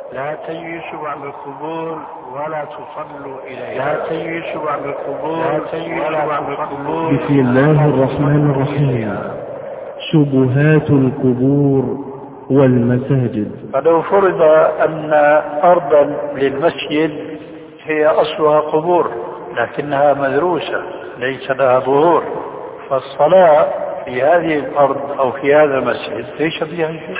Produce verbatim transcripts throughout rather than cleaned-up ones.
لا تجلسوا عند القبور ولا تصلوا إليها. لا تجلسوا عند القبور لا تجلسوا عند القبور. بسم الله الرحمن الرحيم. شبهات القبور والمساجد. فلو فرض أن أرضا للمسجد هي أصلها قبور لكنها مدروسة ليس لها ظهور، فالصلاة في هذه الأرض أو في هذا المسجد ليس فيها شيء.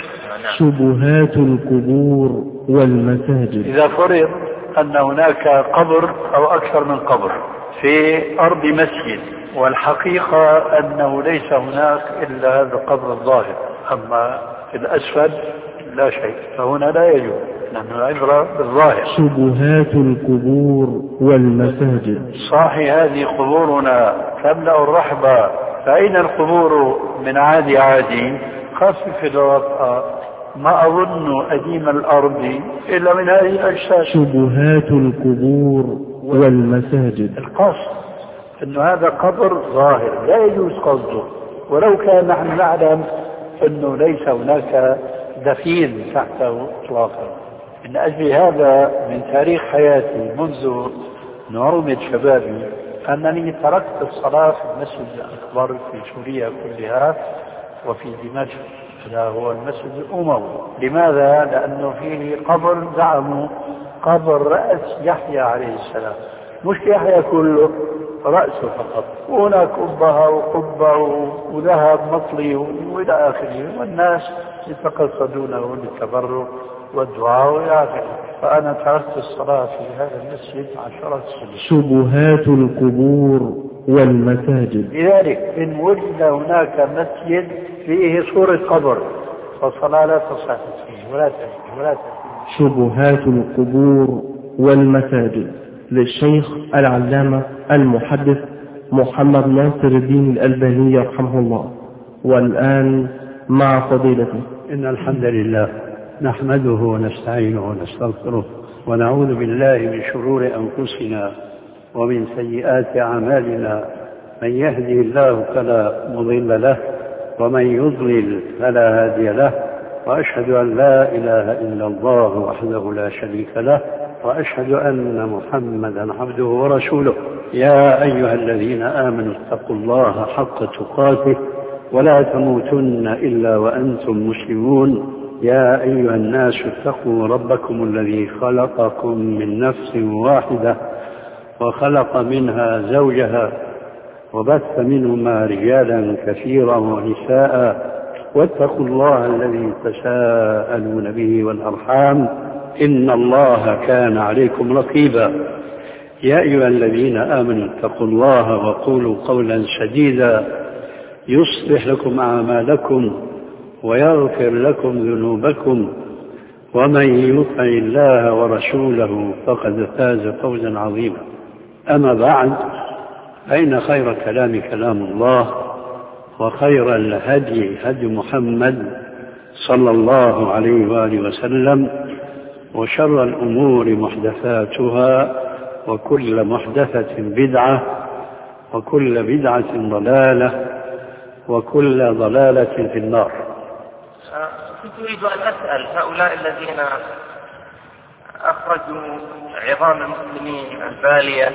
شبهات القبور والمساجد. إذا فرض أن هناك قبر أو أكثر من قبر في أرض مسجد والحقيقة أنه ليس هناك إلا هذا القبر الظاهر، أما في الأسفل لا شيء، فهنا لا يجوز، لأن العبرة بالظاهر. شبهات القبور والمساجد. صاحي هذه قبورنا تملأ الرحبة، فأين القبور من عادي عادي؟ خفف الوطأ، ما أظن أديم الأرض إلا من هذه الأجساد. شبهات القبور والمساجد. القصد أن هذا قبر ظاهر لا يجوز قصده، ولو كان نحن نعلم أنه ليس هناك دفين تحته إطلاقا. من أجل هذا من تاريخ حياتي منذ نعومة شبابي أنني تركت الصلاة في المسجد الأكبر في سوريا كلها وفي دمشق، هذا هو المسجد الأموي. لماذا؟ لأنه فيه قبر زعموا قبر رأس يحيى عليه السلام، مش يحيى كله، رأسه فقط، وهناك قبة وقبة وذهب مطلي وإلى آخره، والناس يتقصدونه للتبرك والدعاء وإلى آخره. فأنا تركت الصلاة في هذا المسجد عشرة سنين. شبهات القبور والمساجد. لذلك إن وجد هناك مسجد فيه صورة قبر فالصلاة لا تصح فيه ولا تجد ولا تجد. شبهات القبور والمساجد للشيخ العلامة المحدث محمد ناصر الدين الألباني رحمه الله. والآن مع فضيلته. إن الحمد لله نحمده ونستعينه ونستغفره ونعوذ بالله من شرور أنفسنا ومن سيئات أعمالنا، من يهده الله فلا مضل له ومن يضلل فلا هادي له، وأشهد أن لا إله إلا الله وحده لا شريك له، وأشهد أن محمدا عبده ورسوله. يا أيها الذين آمنوا اتقوا الله حق تقاته ولا تموتن إلا وأنتم مسلمون. يا أيها الناس اتقوا ربكم الذي خلقكم من نفس واحدة وخلق منها زوجها وبث منهما رجالا كثيرا ونساء، واتقوا الله الذي تساءلون به والأرحام إن الله كان عليكم رقيبا. يا أيها الذين آمنوا اتقوا الله وقولوا قولا سديدا يصلح لكم أعمالكم ويغفر لكم ذنوبكم، ومن يطع الله ورسوله فقد فاز فوزا عظيما. أما بعد، فإن خير كلام كلام الله، وخير الهدي هدي محمد صلى الله عليه وآله وسلم، وشر الأمور محدثاتها، وكل محدثة بدعة، وكل بدعة ضلالة، وكل ضلالة في النار. كنت أريد أن أسأل هؤلاء الذين أخرجوا عظام المسلمين البالية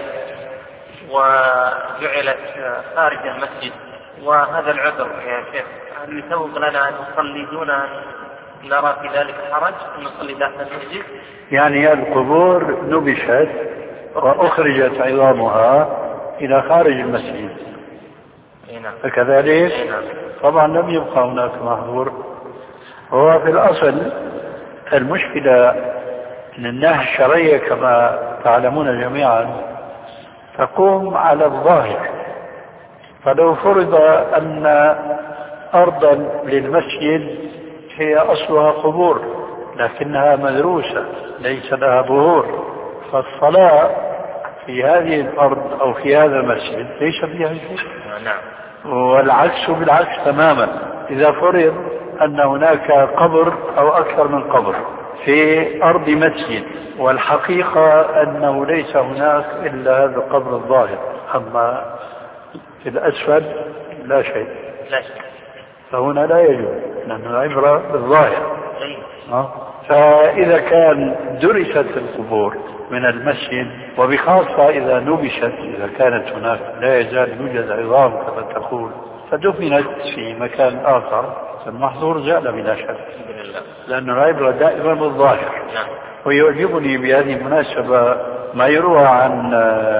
وجعلت خارج المسجد، وهذا العذر يا شيخ، هل يسوق لنا أن نصلي دون أن نرى في ذلك حرج أن نصلي داخل المسجد؟ يعني القبور نبشت وأخرجت عظامها إلى خارج المسجد فكذلك طبعا لم يبقى هناك محظور. هو في الأصل المشكلة أن الناحية الشرعية كما تعلمون جميعا تقوم على الظاهر. فلو فرض أن أرضا للمسجد هي أصلها قبور لكنها مدروسة ليس لها ظهور، فالصلاة في هذه الأرض أو في هذا المسجد ليس فيها شيء. والعكس بالعكس تماما. إذا فرض أن هناك قبر أو أكثر من قبر في أرض مسجد والحقيقة أنه ليس هناك إلا هذا القبر الظاهر، أما في الأسفل لا شيء، فهنا لا يجوز، لأن العبرة بالظاهر. فإذا كان درست القبور من المسجد، وبخاصة إذا نبشت، إذا كانت هناك لا يزال يوجد عظام كما تقول، فدفنت في مكان آخر، المحظور زال بلا شك، لأن العبرة دائما بالظاهر. ويعجبني بهذه المناسبة ما يروى عن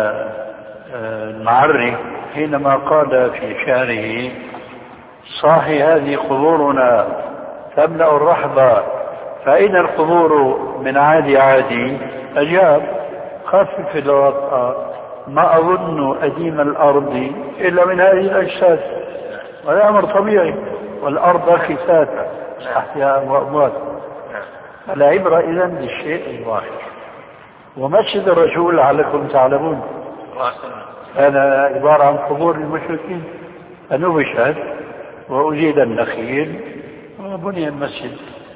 المعري حينما قال في شعره: صاحي هذه قبورنا تملأ الرحبة، فأين القبور من عادي عادي؟ أجاب: خفف الوطأ، ما أظن أديم الأرض إلا من هذه الأجساد. وهذا أمر طبيعي، والأرض خساتة أحياء وأموات. العبرة إذن بالشيء الظاهر. ومسجد الرسول لعلكم تعلمون هذا عبارة عن قبور المشركين، فنبشت وأزيد النخيل وبني المسجد.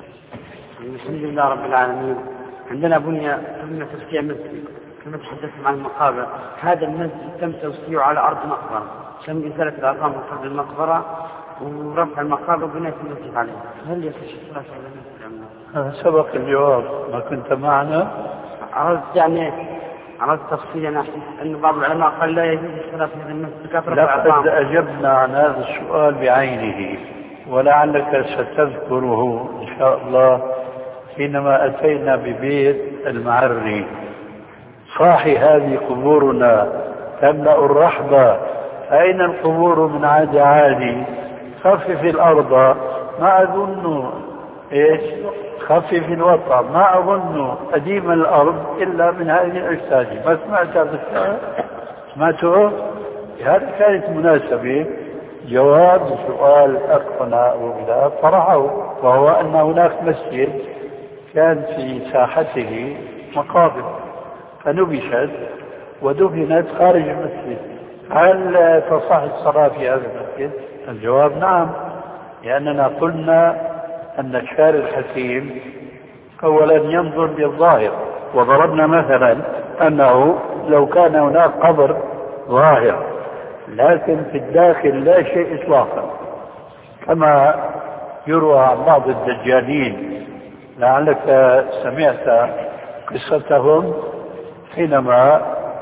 الحمد لله رب العالمين. عندنا بني تم تسكيع مسجد كما تحدثنا عن المقابر. هذا المسجد تم توسيعه على أرض مقبرة، تم إزالة الأرقام من قبل المقبرة ورفع المقابر وبناء المسجد عليه. هل يصح الصلاة على المسجد؟ هذا سبق الجواب، ما كنت معنا. عرضت يعني عرضت تفصيلا أن بعض العلماء قال لا يجوز الصلاة في هذا المسجد كثرة الأرقام. لقد أجبنا عن هذا السؤال بعينه، ولعلك ستذكره إن شاء الله حينما أتينا ببيت المعري. صاحي هذه قبورنا تملأ الرحبة، أين القبور من عادي عادي؟ خفف الأرض، ما أظن إيش خفف الوطأ، ما أظن أديم الأرض إلا من هذه الأجساد. ما سمعت هذا السؤال؟ سمعته؟ هذه كانت مناسبة جواب سؤال أخونا أبو بلال طرحه، وهو أن هناك مسجد كان في ساحته مقابر فنبشت ودفنت خارج المسجد، هل تصح الصلاة في هذا المسجد؟ الجواب نعم، لأننا قلنا أن الشارع الحكيم أولا ينظر بالظاهر، وضربنا مثلا أنه لو كان هناك قبر ظاهر لكن في الداخل لا شيء إطلاقا، كما يروى عن بعض الدجالين، لعلك سمعت قصتهم حينما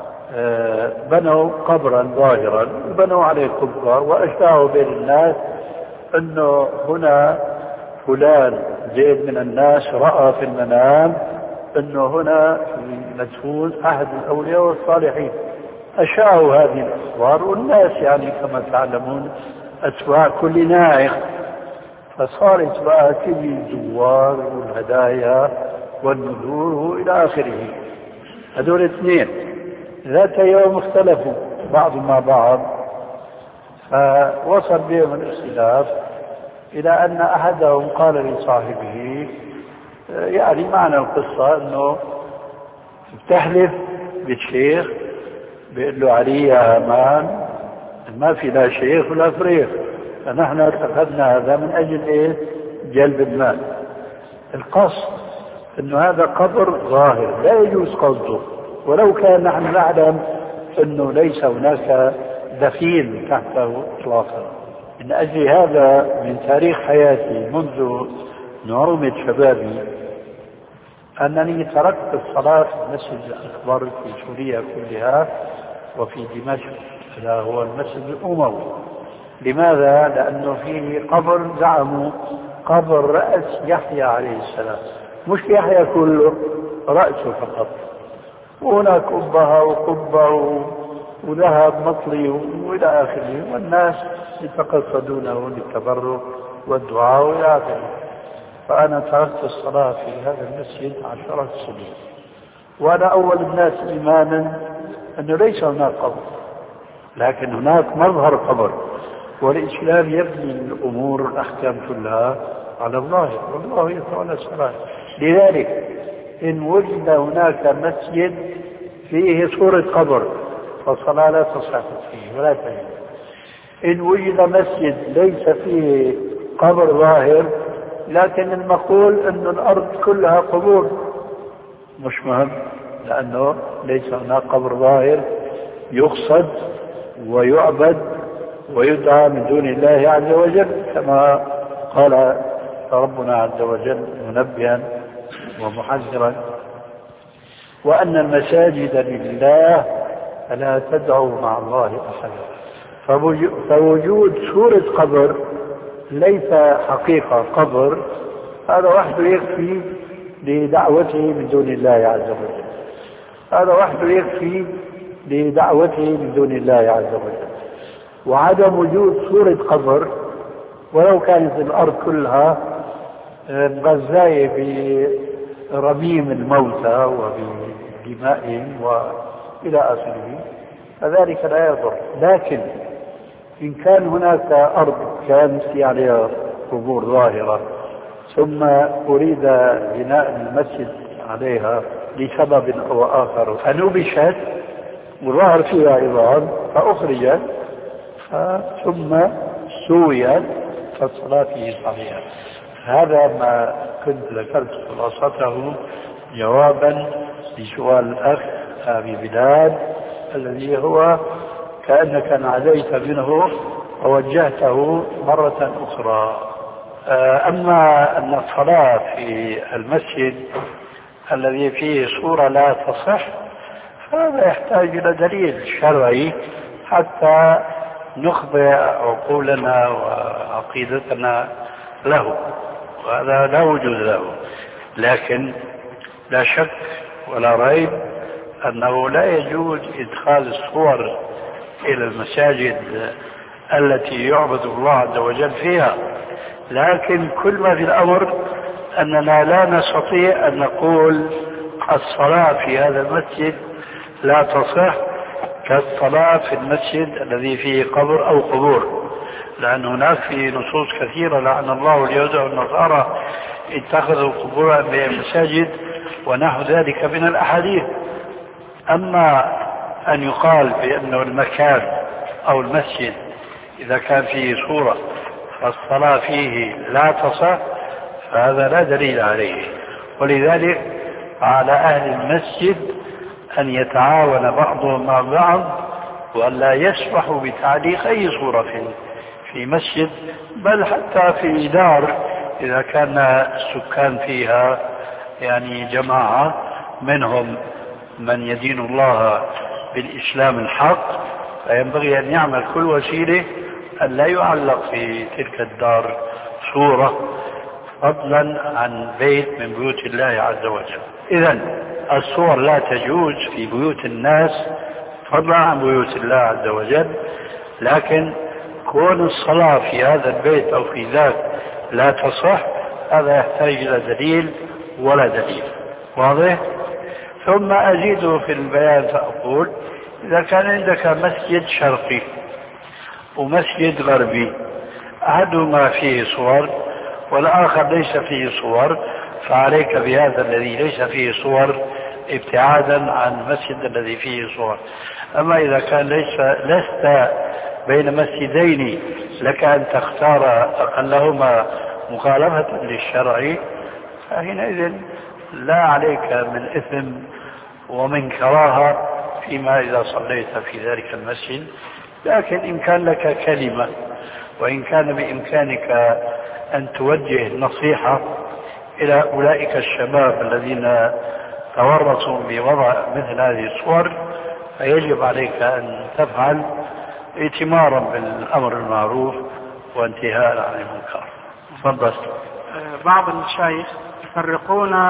بنوا قبرا ظاهرا وبنوا عليه قبة وأشاعوا بين الناس أنه هنا فلان زيد من الناس رأى في المنام أنه هنا مدفون أحد الأولياء والصالحين. أشاعوا هذه الأخبار، والناس يعني كما تعلمون أتباع كل ناعق، فصارت بقى تجي الزوار والهدايا والنذور وإلى آخره. هذول اثنين ذات يوم اختلفوا بعض مع بعض، فوصل بهم الاختلاف إلى أن أحدهم قال لصاحبه، يعني معنى القصة أنه تحلف بالشيخ بيقول له علي يا أمان ما في لا شيخ ولا فريق، فنحن اتخذنا هذا من أجل إيه؟ جلب المال. القصد أنه هذا قبر ظاهر لا يجوز قصده، ولو كان نحن نعلم أنه ليس هناك دفين تحته إطلاقا. من أجل هذا من تاريخ حياتي منذ نعومة شبابي أنني تركت الصلاة في المسجد الأكبر في سوريا كلها وفي دمشق، هذا هو المسجد الأموي. لماذا؟ لأنه فيه قبر زعموا قبر رأس يحيى عليه السلام، مش يحيى كله، رأسه فقط، وهناك قبة وقبة وذهب مطلي وإلى آخره، والناس يتقصدونه للتبرك والدعاء وإلى آخره. فأنا تركت الصلاة في هذا المسجد عشرة سنين، وأنا أول الناس إيمانا أنه ليس هناك قبر، لكن هناك مظهر قبر، والإسلام يبني الأمور الأحكام كلها على الظاهر، والله يتولى الصلاة. لذلك إن وجد هناك مسجد فيه صورة قبر فالصلاة لا تصح فيه ولا تجوز. إن وجد مسجد ليس فيه قبر ظاهر لكن المقول أن الأرض كلها قبور مش مهم، لأنه ليس هناك قبر ظاهر يقصد ويعبد ويدعى من دون الله عز وجل، كما قال ربنا عز وجل منبها ومحذرا، وأن المساجد لله فلا تدعوا مع الله أحدا. فوجود صورة قبر ليس حقيقة قبر، هذا وحده يكفي لدعوته من دون الله عز وجل، هذا وحده يكفي لدعوته من دون الله عز وجل. وعدم وجود صورة قبر ولو كانت الأرض كلها مغذاية برميم الموتى وبدمائهم وإلى آخره فذلك لا يضر. لكن إن كان هناك أرض كانت عليها قبور ظاهرة ثم أريد بناء المسجد عليها لسبب أو آخر فنبشت وظهر فيها عظام فأخرجت ثم سويت فالصلاة فيه صحيحة. هذا ما كنت ذكرت خلاصته جوابا لسؤال الأخ أبي بلال الذي هو كأنك انعزيت منه ووجهته مرة أخرى. أما أن الصلاة في المسجد الذي فيه صورة لا تصح هذا يحتاج إلى دليل شرعي حتى نخضع عقولنا وعقيدتنا له، وهذا لا وجود له. لكن لا شك ولا ريب أنه لا يجوز إدخال الصور إلى المساجد التي يعبد الله عز وجل فيها. لكن كل ما في الأمر أننا لا نستطيع أن نقول الصلاة في هذا المسجد لا تصح كالصلاة في المسجد الذي فيه قبر أو قبور، لأن هناك في نصوص كثيرة لعن الله اليهود والنصارى اتخذوا قبور بمساجد ونحو ذلك من الأحاديث. أما أن يقال بأنه المكان أو المسجد إذا كان فيه صورة فالصلاة فيه لا تصح فهذا لا دليل عليه. ولذلك على أهل المسجد أن يتعاون بعضهم مع بعض وأن لا يسمحوا بتعليق أي صورة في في مسجد، بل حتى في دار إذا كان السكان فيها يعني جماعة منهم من يدين الله بالإسلام الحق فينبغي أن يعمل كل وسيلة أن لا يعلق في تلك الدار صورة فضلا عن بيت من بيوت الله عز وجل. إذن الصور لا تجوز في بيوت الناس فضلا عن بيوت الله عز وجل، لكن كون الصلاة في هذا البيت أو في ذاك لا تصح هذا يحتاج إلى دليل ولا دليل. واضح؟ ثم أزيد في البيان فأقول إذا كان عندك مسجد شرقي ومسجد غربي أحدهما فيه صور والآخر ليس فيه صور فعليك بهذا الذي ليس فيه صور ابتعادا عن المسجد الذي فيه صور. أما إذا كان ليس لست بين مسجدين لك أن تختار أقلهما مخالفة للشرع فحينئذ لا عليك من إثم ومن كراهة فيما إذا صليت في ذلك المسجد. لكن إن كان لك كلمة وإن كان بإمكانك أن توجه نصيحة إلى أولئك الشباب الذين تورطوا بوضع مثل هذه الصور فيجب عليك أن تفعل ائتمارا بالأمر المعروف وانتهاء عن المنكر. تفضل. بعض المشايخ يفرقون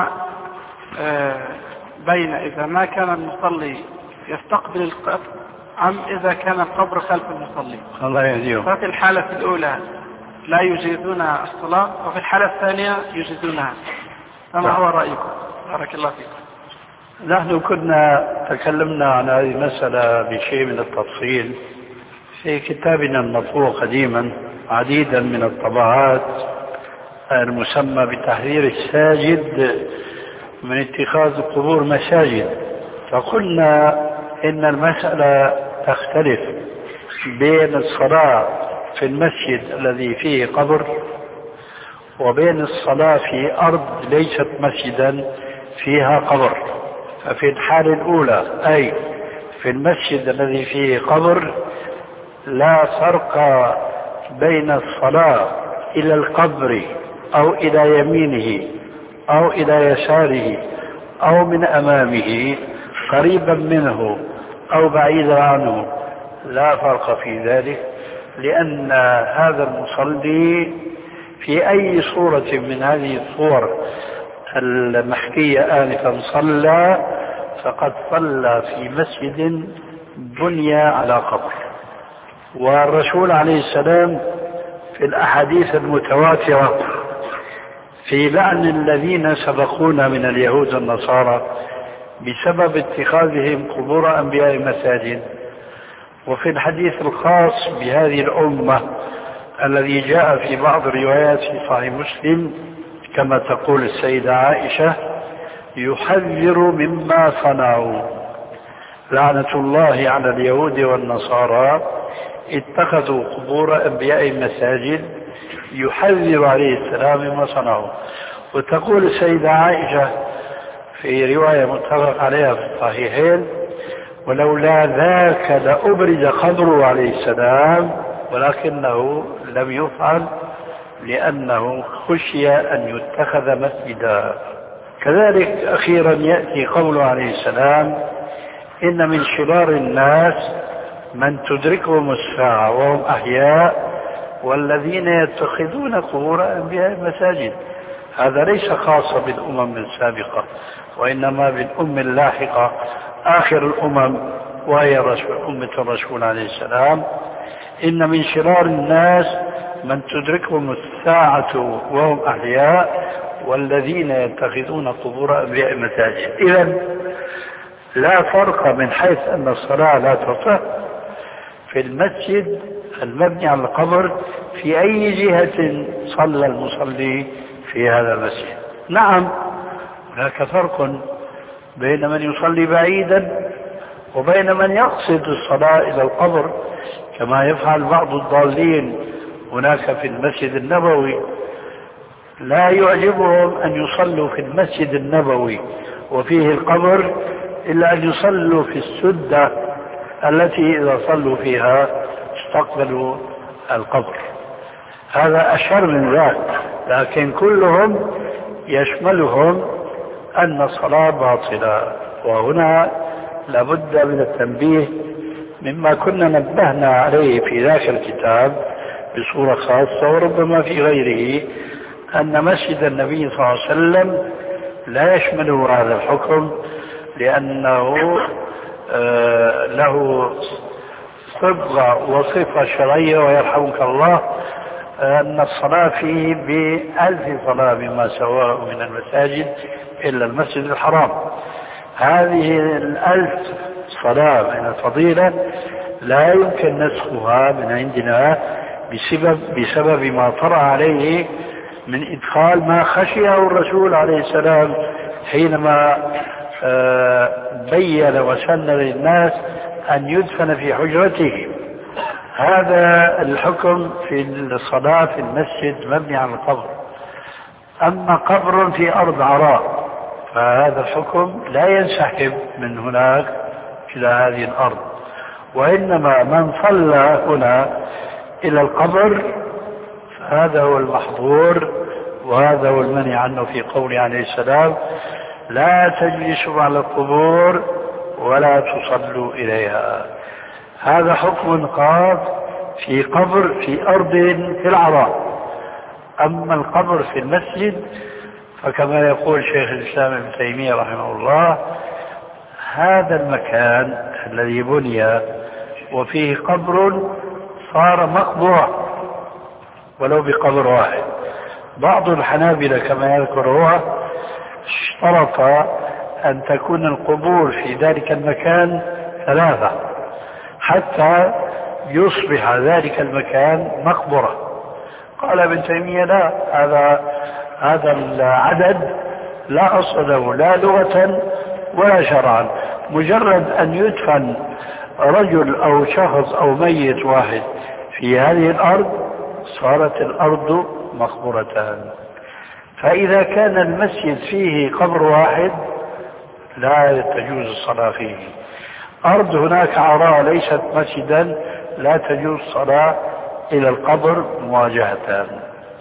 بين إذا ما كان المصلي يستقبل القبر أم إذا كان القبر خلف المصلي. الله يهديهم. ففي الحالة الأولى لا يجيزون الصلاة وفي الحالة الثانية يجيزونها، فما هو رأيكم؟ بارك الله فيكم. نحن كنا تكلمنا عن هذه المسألة بشيء من التفصيل في كتابنا المطبوع قديما عديدا من الطبعات المسمى بتحذير الساجد من اتخاذ القبور مساجد. فقلنا إن المسألة تختلف بين الصلاة في المسجد الذي فيه قبر وبين الصلاة في أرض ليست مسجدا فيها قبر. ففي الحالة الأولى أي في المسجد الذي فيه قبر لا فرق بين الصلاة إلى القبر أو إلى يمينه أو إلى يساره أو من أمامه قريبا منه أو بعيدا عنه لا فرق في ذلك، لأن هذا المصلي في أي صورة من هذه الصور المحكية آنفا صلى فقد صلى في مسجد بني على قبر. والرسول عليه السلام في الأحاديث المتواترة في لعن الذين سبقونا من اليهود والنصارى بسبب اتخاذهم قبور أنبياء مساجد، وفي الحديث الخاص بهذه الأمة الذي جاء في بعض الروايات في صحيح مسلم كما تقول السيدة عائشة يحذر مما صنعوا لعنة الله على اليهود والنصارى اتخذوا قبور أنبياء مساجد، يحذر عليه السلام مما صنعوا. وتقول السيدة عائشة في رواية متفق عليها في الصحيحين ولولا ذاك لأبرز قبره عليه السلام ولكنه لم يفعل لأنه خشي أن يتخذ مسجدا. كذلك أخيرا يأتي قوله عليه السلام إن من شرار الناس من تدركهم الساعة وهم أحياء والذين يتخذون قبور أنبياء مساجد. هذا ليس خاصا بالأمم السابقة وإنما بالأمم اللاحقة آخر الأمم وهي أمة الرسول عليه السلام. إن من شرار الناس من تدركهم الساعة وهم أحياء والذين يتخذون قبور أنبياء مساجد. إذن لا فرق من حيث أن الصلاة لا تصح في المسجد المبني على القبر في أي جهة صلى المصلي في هذا المسجد. نعم هناك فرق بين من يصلي بعيدا وبين من يقصد الصلاة إلى القبر كما يفعل بعض الضالين هناك في المسجد النبوي. لا يعجبهم أن يصلوا في المسجد النبوي وفيه القبر إلا أن يصلوا في السدة التي إذا صلوا فيها استقبلوا القبر. هذا أشر من ذلك، لكن كلهم يشملهم أن الصلاة باطلة. وهنا لابد من التنبيه مما كنا نبهنا عليه في ذاك الكتاب بصورة خاصة وربما في غيره أن مسجد النبي صلى الله عليه وسلم لا يشمله هذا الحكم لأنه آه له صبغة وصفة شرعية ويرحمك الله أن الصلاة فيه بألف صلاة بما سواه من المساجد إلا المسجد الحرام. هذه الألف صلاة من الفضيلة لا يمكن نسخها من عندنا بسبب, بسبب ما طرأ عليه من إدخال ما خشيه الرسول عليه السلام حينما بين وسن للناس أن يدفن في حجرته. هذا الحكم في الصلاة في المسجد مبني على القبر. أما قبر في أرض عراء فهذا الحكم لا ينسحب من هناك إلى هذه الأرض، وإنما من صلى هنا إلى القبر فهذا هو المحظور وهذا هو المنع عنه في قوله عليه السلام لا تجلسوا على القبور ولا تصلوا إليها. هذا حكم خاص في قبر في أرض في العراء. أما القبر في المسجد فكما يقول شيخ الإسلام ابن تيمية رحمه الله هذا المكان الذي بني وفيه قبر صار مقبرة ولو بقبر واحد. بعض الحنابلة كما يذكر هو اشترط أن تكون القبور في ذلك المكان ثلاثة حتى يصبح ذلك المكان مقبرة. قال ابن تيمية لا، هذا هذا العدد لا أصل له لا لغة ولا شرعا. مجرد أن يدفن رجل أو شخص أو ميت واحد في هذه الأرض صارت الأرض مقبرة. فإذا كان المسجد فيه قبر واحد لا تجوز الصلاة فيه. أرض هناك عراء ليست مسجدا لا تجوز الصلاة إلى القبر مواجهة.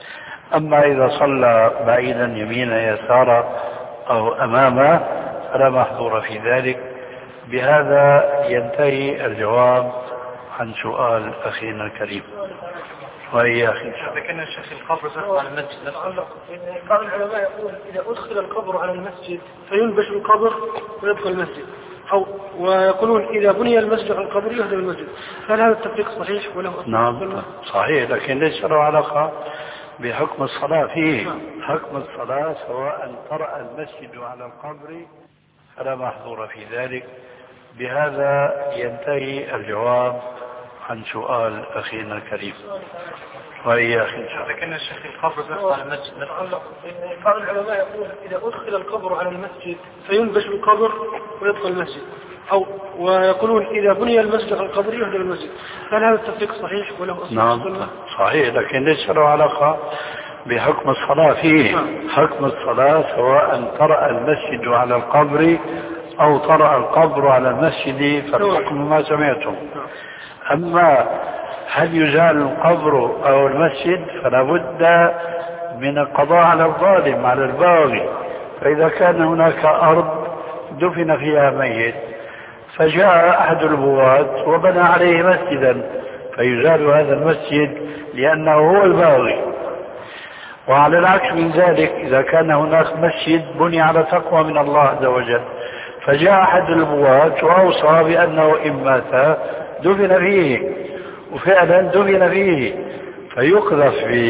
أما إذا صلى بعيدا يمينا يسارا أو أمامه فلا محظور في ذلك. بهذا ينتهي الجواب عن سؤال أخينا الكريم. وهي أخي ذكرنا الشيخ القبر على المسجد. بعض العلماء يقول إذا أدخل القبر على المسجد فينبش القبر ويدخل المسجد، أو ويقولون إذا بني المسجد على القبر يهدم المسجد. هل هذا التفريق صحيح وله أصل؟ نعم صحيح، لكن ليس له علاقة بحكم الصلاة فيه. حكم الصلاة سواء طرأ المسجد على القبر فلا محظور في ذلك. بهذا ينتهي الجواب عن سؤال أخينا الكريم. وهي أخي ذكرنا الشيخ القبر على المسجد. بعض العلماء يقول إذا أدخل القبر على المسجد فينبش القبر ويدخل المسجد، أو ويقولون إذا بني المسجد على القبر يهدم المسجد. هل هذا التفريق صحيح وله أصل؟ نعم صحيح، لكن ليس له علاقة بحكم الصلاة فيه. حكم الصلاة سواء طرأ المسجد على القبر أو طرأ القبر على المسجد فالحكم ما سمعتم. أما هل يزال القبر أو المسجد فلا بد من القضاء على الظالم على الباغي. فإذا كان هناك أرض دفن فيها ميت فجاء أحد البغاة وبنى عليه مسجدا فيزال هذا المسجد لأنه هو الباغي. وعلى العكس من ذلك إذا كان هناك مسجد بني على تقوى من الله عز وجل فجاء أحد البغاة وأوصى بأنه إن مات دفن فيه، وفعلا دفن فيه، فيقذف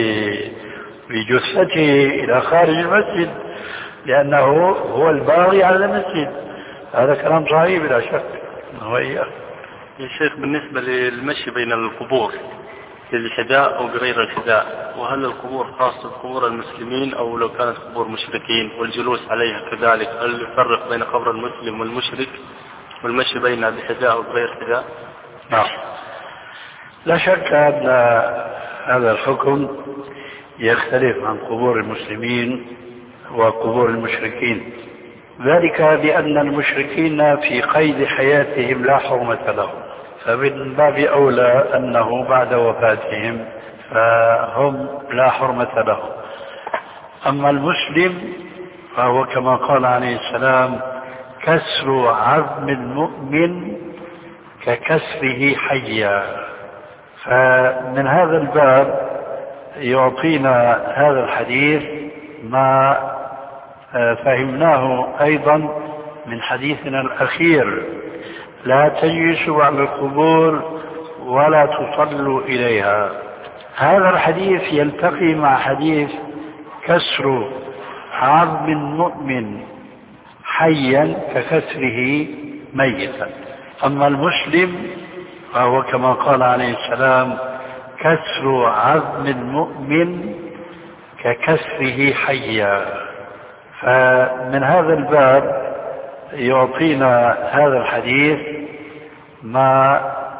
بجثته إلى خارج المسجد لأنه هو الباغي على المسجد. هذا كلام صحيح بلا شك. وإياه يا شيخ بالنسبة للمشي بين القبور للحذاء أو بغير الحذاء، وهل القبور خاصة بقبور المسلمين أو لو كانت قبور مشركين والجلوس عليها كذلك، هل يفرق بين قبر المسلم والمشرك والمشي بينها بحذاء أو بغير حذاء؟ نعم لا شك أن هذا الحكم يختلف عن قبور المسلمين وقبور المشركين، ذلك لأن المشركين في قيد حياتهم لا حرمة لهم، فمن باب أولى أنه بعد وفاتهم فهم لا حرمة لهم. أما المسلم فهو كما قال عليه السلام كسر عظم المؤمن ككسره حيا. فمن هذا الباب يعطينا هذا الحديث ما فهمناه أيضا من حديثنا الأخير: لا تجلسوا على القبور ولا تصلوا إليها. هذا الحديث يلتقي مع حديث كسر عظم المؤمن حيا ككسره ميتا. أما المسلم فهو كما قال عليه السلام كسر عظم المؤمن ككسره حيا. فمن هذا الباب يعطينا هذا الحديث ما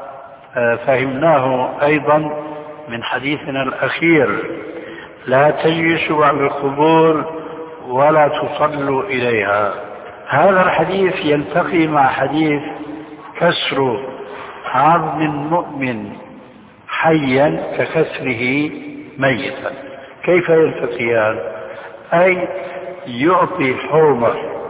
فهمناه أيضا من حديثنا الأخير: لا تجلسوا على القبور ولا تصلوا إليها. هذا الحديث يلتقي مع حديث كسر عظم المؤمن حيا ككسره ميتا. كيف يلتقيان؟ أي يعطي حرمة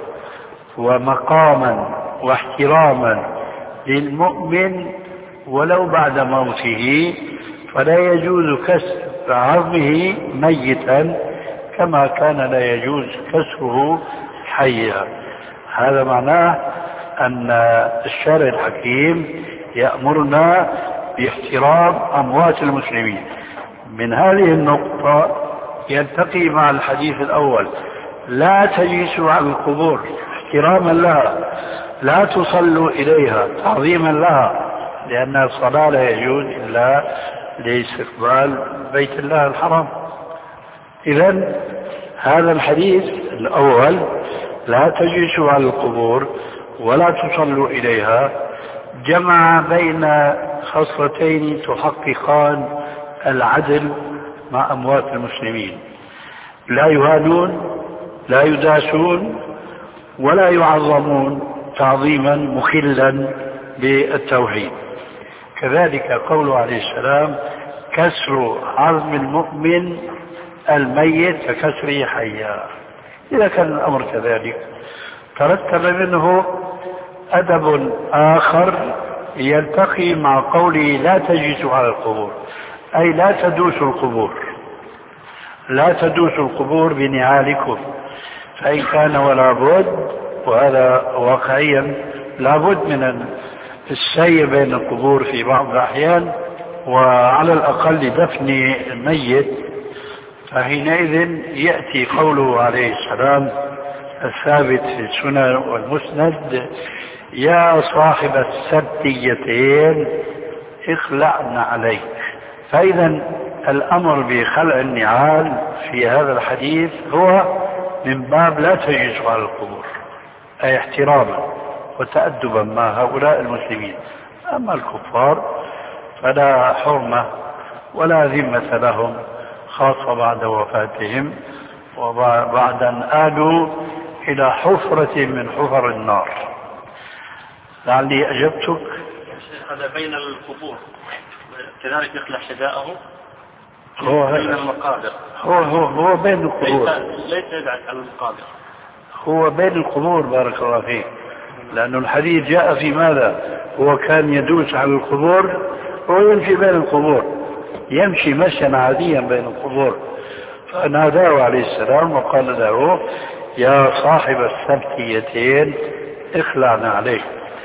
ومقاما واحتراما للمؤمن ولو بعد موته، فلا يجوز كسر عظمه ميتا كما كان لا يجوز كسره حيا. هذا معناه أن الشارع الحكيم يأمرنا باحترام أموات المسلمين. من هذه النقطة يلتقي مع الحديث الأول: لا تجلسوا على القبور احتراما لها، لا تصلوا إليها تعظيما لها، لأن الصلاة لا يجوز إلا لاستقبال بيت الله الحرام. إذن هذا الحديث الأول: لا تجلسوا على القبور ولا تصلوا إليها، جمع بين خصلتين تحققان العدل مع أموات المسلمين: لا يهانون، لا يداسون، ولا يعظمون تعظيما مخلا بالتوحيد. كذلك قوله عليه السلام: كسر عظم المؤمن الميت ككسره حيا. إذا كان الأمر كذلك ترتب منه أدب آخر يلتقي مع قوله لا تجلسوا على القبور، أي لا تدوسوا القبور، لا تدوسوا القبور بنعالكم. فإن كان ولا بد، وهذا واقعيا لا بد من السير بين القبور في بعض الأحيان، وعلى الأقل دفن الميت، فحينئذ يأتي قوله عليه السلام الثابت في السنن والمسند: يا صاحب السبتيتين اخلعن عليك. فإذا الأمر بخلع النعال في هذا الحديث هو من باب لا تجلس على القبور، أي احتراما وتأدبا مع هؤلاء المسلمين. أما الكفار فلا حرمة ولا ذمة لهم، خاصة بعد وفاتهم وبعد أن آلوا إلى حفرة من حفر النار. لعلي أجبتك. هذا بين القبور كذلك يخلع حذاءه هو بين المقابر. هو هو هو بين القبور، ليس يبعد عن المقابر، هو بين القبور. بارك الله فيك. لأن الحديث جاء في ماذا؟ هو كان يدوس على القبور، هو يمشي بين القبور، يمشي مشيا عاديا بين القبور. فناداه عليه السلام وقال له: يا صاحب السبتيتين اخلعنا عليك.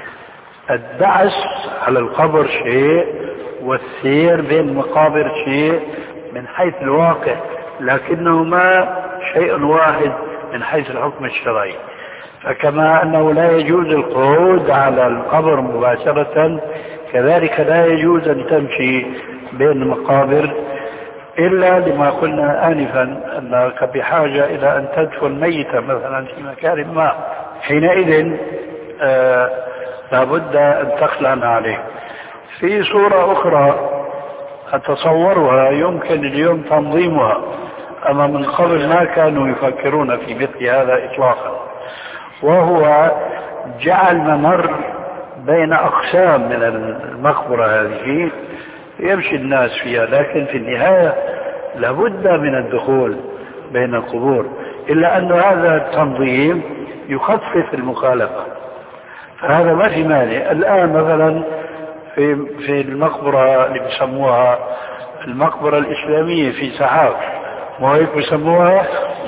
الدعس على القبر شيء، والسير بين المقابر شيء من حيث الواقع، لكنهما شيء واحد من حيث الحكم الشرعي. فكما أنه لا يجوز القعود على القبر مباشرة، كذلك لا يجوز أن تمشي بين المقابر، إلا لما قلنا آنفا أنك بحاجة إلى أن تدفن ميتا مثلا في مكان ما، حينئذ آه لابد أن تخلعنا عليه. في صورة أخرى أتصورها يمكن اليوم تنظيمها، أما من قبل ما كانوا يفكرون في مثل هذا إطلاقا، وهو جعل ممر بين أقسام من المقبرة هذه يمشي الناس فيها، لكن في النهاية لابد من الدخول بين القبور، إلا أن هذا التنظيم يخفف المخالفة، فهذا ما في مانع. الآن مثلا في في المقبرة اللي بيسموها المقبرة الإسلامية في سحاب، ما هيك بيسموها،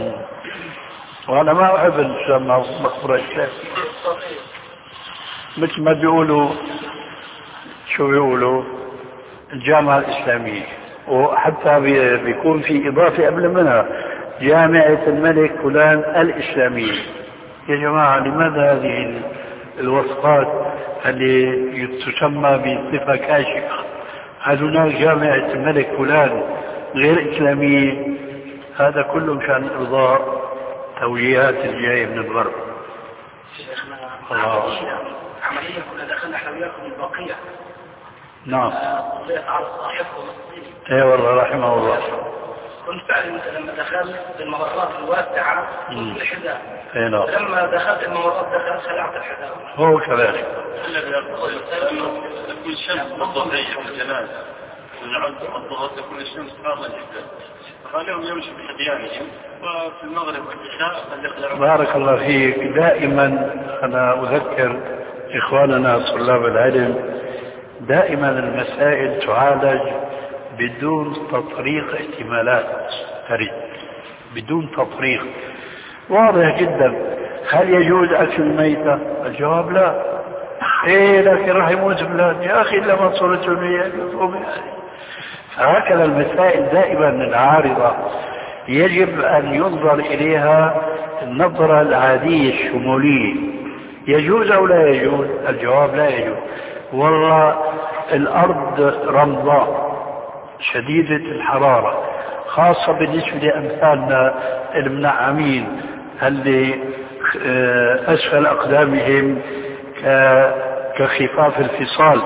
وأنا ما أحب أن تسمى مقبرة إسلامية، مثل ما بيقولوا شو بيقولوا الجامعة الإسلامية، وحتى بيكون في إضافة قبل منها جامعة الملك فلان الإسلامية. يا جماعة لماذا هذه الوصفات اللي تسمى بصفة كاشفة؟ هل هناك جامعة الملك فلان غير إسلامية؟ هذا كله مشان إرضاء توجيهات الجاية من الغرب. الله. عمليا كنا دخلنا احنا وياكم البقية. نعم. صليت على صاحبكم الصيني. اي والله رحمه الله. كنت فعلا لما دخلت الممرات الواسعة كنت الحذاء. اي نعم. لما دخلت الممرات دخلت خلعت الحذاء. هو كذلك. تكون الشمس الضوئية في الجنازة، ونعد الضغط تكون الشمس حارة جدا، فخليهم يمشوا بحديانهم، وفي المغرب والعشاء. بارك الله فيك. دائما أنا أذكر إخواننا طلاب العلم، دائما المسائل تعالج بدون تطريق احتمالات ترد، بدون تطريق، واضح جدا. هل يجوز أكل الميتة؟ الجواب لا. إيه لكن راح يموت فلان، يا أخي لما صورته يجوز. فهكذا المسائل دائما العارضة يجب أن ينظر إليها النظرة العادية الشمولية، يجوز أو لا يجوز؟ الجواب لا يجوز. والله الأرض رمضاء شديدة الحرارة، خاصة بالنسبة لأمثالنا المنعمين اللي أسفل أقدامهم كخفاف الفصال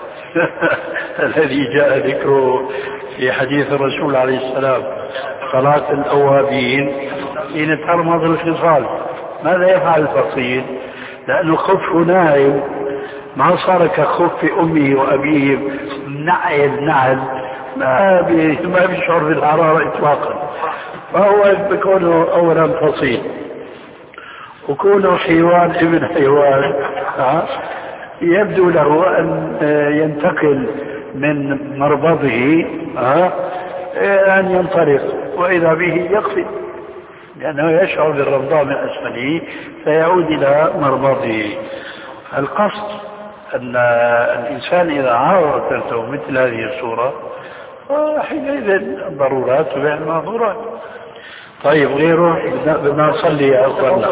الذي جاء ذكره في حديث الرسول عليه السلام: صلاة الأوابين حين ترمض الفصال. ماذا يفعل الفصيل؟ لأنه خف ناعم، ما صار كخف أمه وأبيه نعل نعل، ما, ما بيشعر بالحرارة إطلاقا. فهو بكونه أولا فصيل وكونه حيوان ابن حيوان يبدو له أن ينتقل من مربضه أن ينطلق، وإذا به يقفز لأنه يشعر بالرضاء من أسفله فيعود إلى مربضه. القصد أن الإنسان إذا عارض نفسه مثل هذه الصورة حينئذ الضرورات تبيع المحظورات. طيب غيره بدنا نصلي يا أخوانا،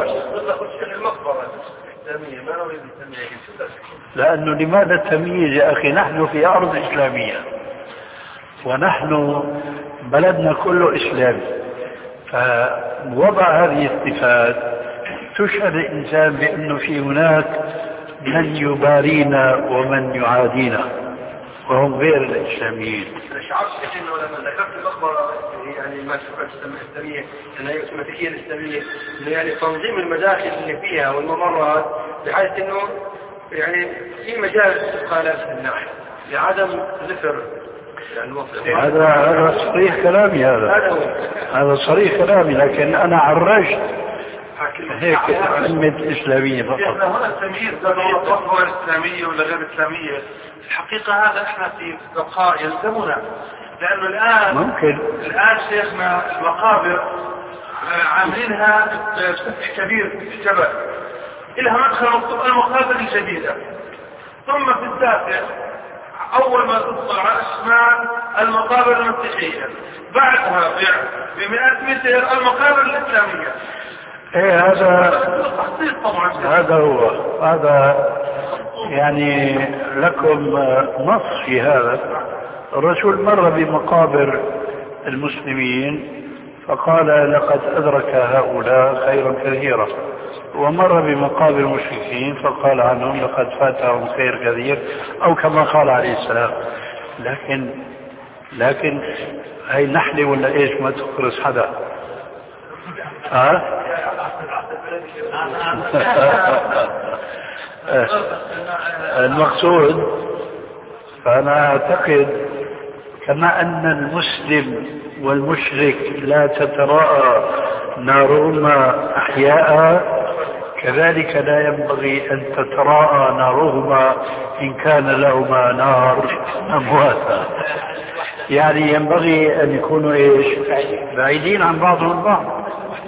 لأنه لماذا التمييز يا أخي؟ نحن في أرض إسلامية ونحن بلدنا كله إسلامي، فوضع هذه الصفات تشهد الإنسان بأنه في هناك من يبارينا ومن يعادينا وهم غير الإسلاميين. شعرت انه لما ذكرت المقبره يعني ما الاسلاميه انها السيمتريه الاسلاميه انه يعني تنظيم المداخل اللي فيها والممرات بحيث انه يعني في مجال استقالات في الناحيه لعدم ذكر يعني هذا هذا صريح كلامي، هذا هذا صريح كلامي، لكن أنا عرجت هيك كلمة إسلامية فقط. هنا التمييز بين الصفوة الإسلامية ولا غير إسلامية الحقيقة هذا احنا في بقاء يلزمنا، لأنه الآن ممكن الآن شيخنا المقابر عاملينها بشكل كبير في الجبل، إلها مدخل المقابر الجديدة، ثم في الداخل أول ما تدخل على الشمال المقابر المسيحية، بعدها بمئات متر المقابر الإسلامية. ايه هذا هذا هو هذا يعني لكم نص في هذا. الرسول مر بمقابر المسلمين فقال لقد أدرك هؤلاء خيرا كثيرا، ومر بمقابر المشركين فقال عنهم لقد فاتهم خير كثير، أو كما قال عليه السلام. لكن لكن هي نحلي ولا ايش؟ ما تخرس حدا. ها المقصود فأنا أعتقد كما أن المسلم والمشرك لا تتراءى نارهما أحياء، كذلك لا ينبغي أن تتراءى نارهما إن كان لهما نار أمواتا. يعني ينبغي أن يكونوا إيش؟ بعيدين عن بعضهم البعض.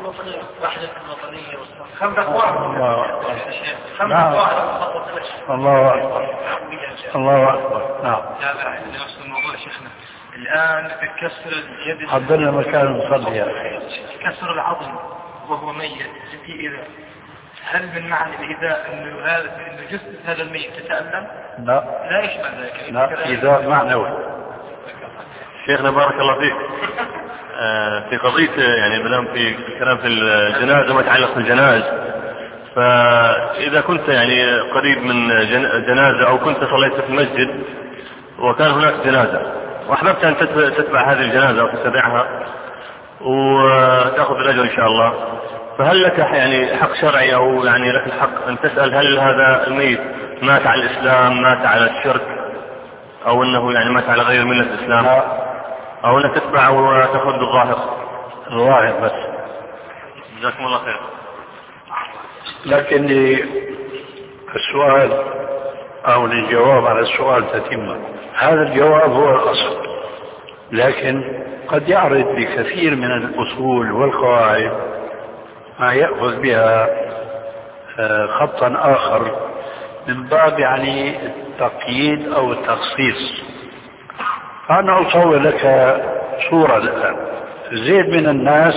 خندق واحد خندق واحد الله أكبر الله أكبر. نعم نفس الموضوع شيخنا الآن كسر اليد، حضرنا مكان نصلي يا أخي. كسر العظم وهو ميت في إيذاء، هل من معنى الإيذاء أنه هذا أنه جسد هذا الميت تتألم؟ لا لا يشمل ذلك. لا إيذاء معنوي. شيخنا بارك الله فيك، في قضية يعني مدام في كلام في الجنازة وما يتعلق بالجناز، فإذا كنت يعني قريب من جنازة أو كنت صليت في المسجد وكان هناك جنازة وأحببت أن تتبع هذه الجنازة أو تتبعها وتأخذ الأجر إن شاء الله، فهل لك يعني حق شرعي أو يعني لك الحق أن تسأل هل هذا الميت مات على الإسلام، مات على الشرك، أو أنه يعني مات على غير ملة الإسلام، أو أنك تتبع وتأخذ بالظاهر الظاهر بس؟ جزاكم الله خير. لكن السؤال أو الجواب على السؤال تتم، هذا الجواب هو الأصل، لكن قد يعرض بكثير من الأصول والقواعد ما يأخذ بها خطا آخر من باب يعني التقييد أو التخصيص. أنا أصور لك صورة الآن. زيد من الناس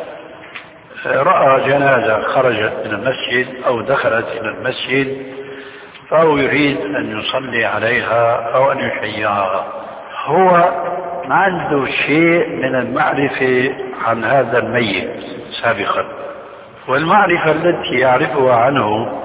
رأى جنازة خرجت من المسجد أو دخلت إلى المسجد فهو يريد أن يصلي عليها أو أن يشيعها. هو ما عنده شيء من المعرفة عن هذا الميت سابقا، والمعرفة التي يعرفها عنه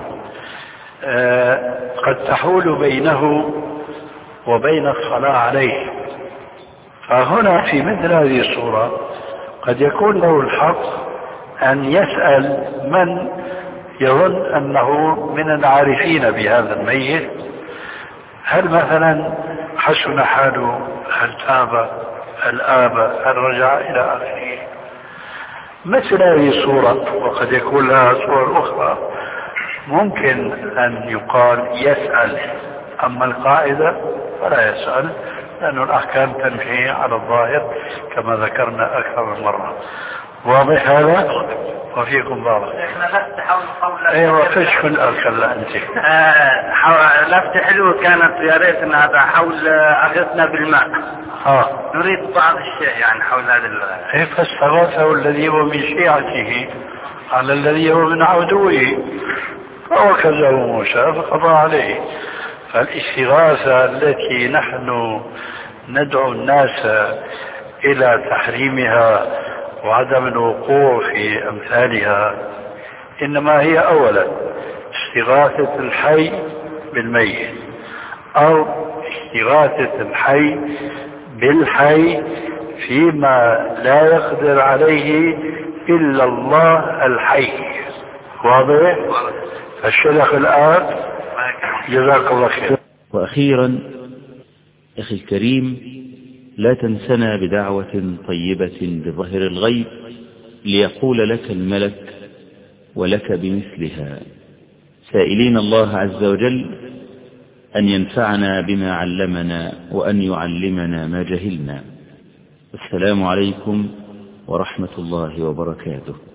قد تحول بينه وبين الصلاة عليه. فهنا في مثل هذه الصورة قد يكون له الحق أن يسأل من يظن أنه من العارفين بهذا الميت، هل مثلا حسن حاله، هل تاب، هل آب، هل رجع إلى آخره. مثل هذه الصورة، وقد يكون لها صور أخرى، ممكن أن يقال يسأل، أما القاعدة فلا يسأل، لأن الأحكام تمشي على الظاهر كما ذكرنا أكثر من مرة. واضح هذا؟ وفيكم بارك. لفت حول قول ايوه فيش من الخلا انت. آه لفت حلو كانت، يا ريت ان هذا حول اغثنا بالماء. اه نريد بعض الشيء يعني حول هذا. ايه فاستغاثه الذي هو من شيعته على الذي هو من عدوه فوكزه موسى فقضى عليه. فالاستغاثة التي نحن ندعو الناس إلى تحريمها وعدم الوقوع في أمثالها إنما هي أولا استغاثة الحي بالميت، أو استغاثة الحي بالحي فيما لا يقدر عليه إلا الله الحي. واضح؟ فالشيخ الآن جزاك الله خير. وأخيرا أخي الكريم، لا تنسنا بدعوة طيبة بظهر الغيب ليقول لك الملك ولك بمثلها، سائلين الله عز وجل أن ينفعنا بما علمنا وأن يعلمنا ما جهلنا. السلام عليكم ورحمة الله وبركاته.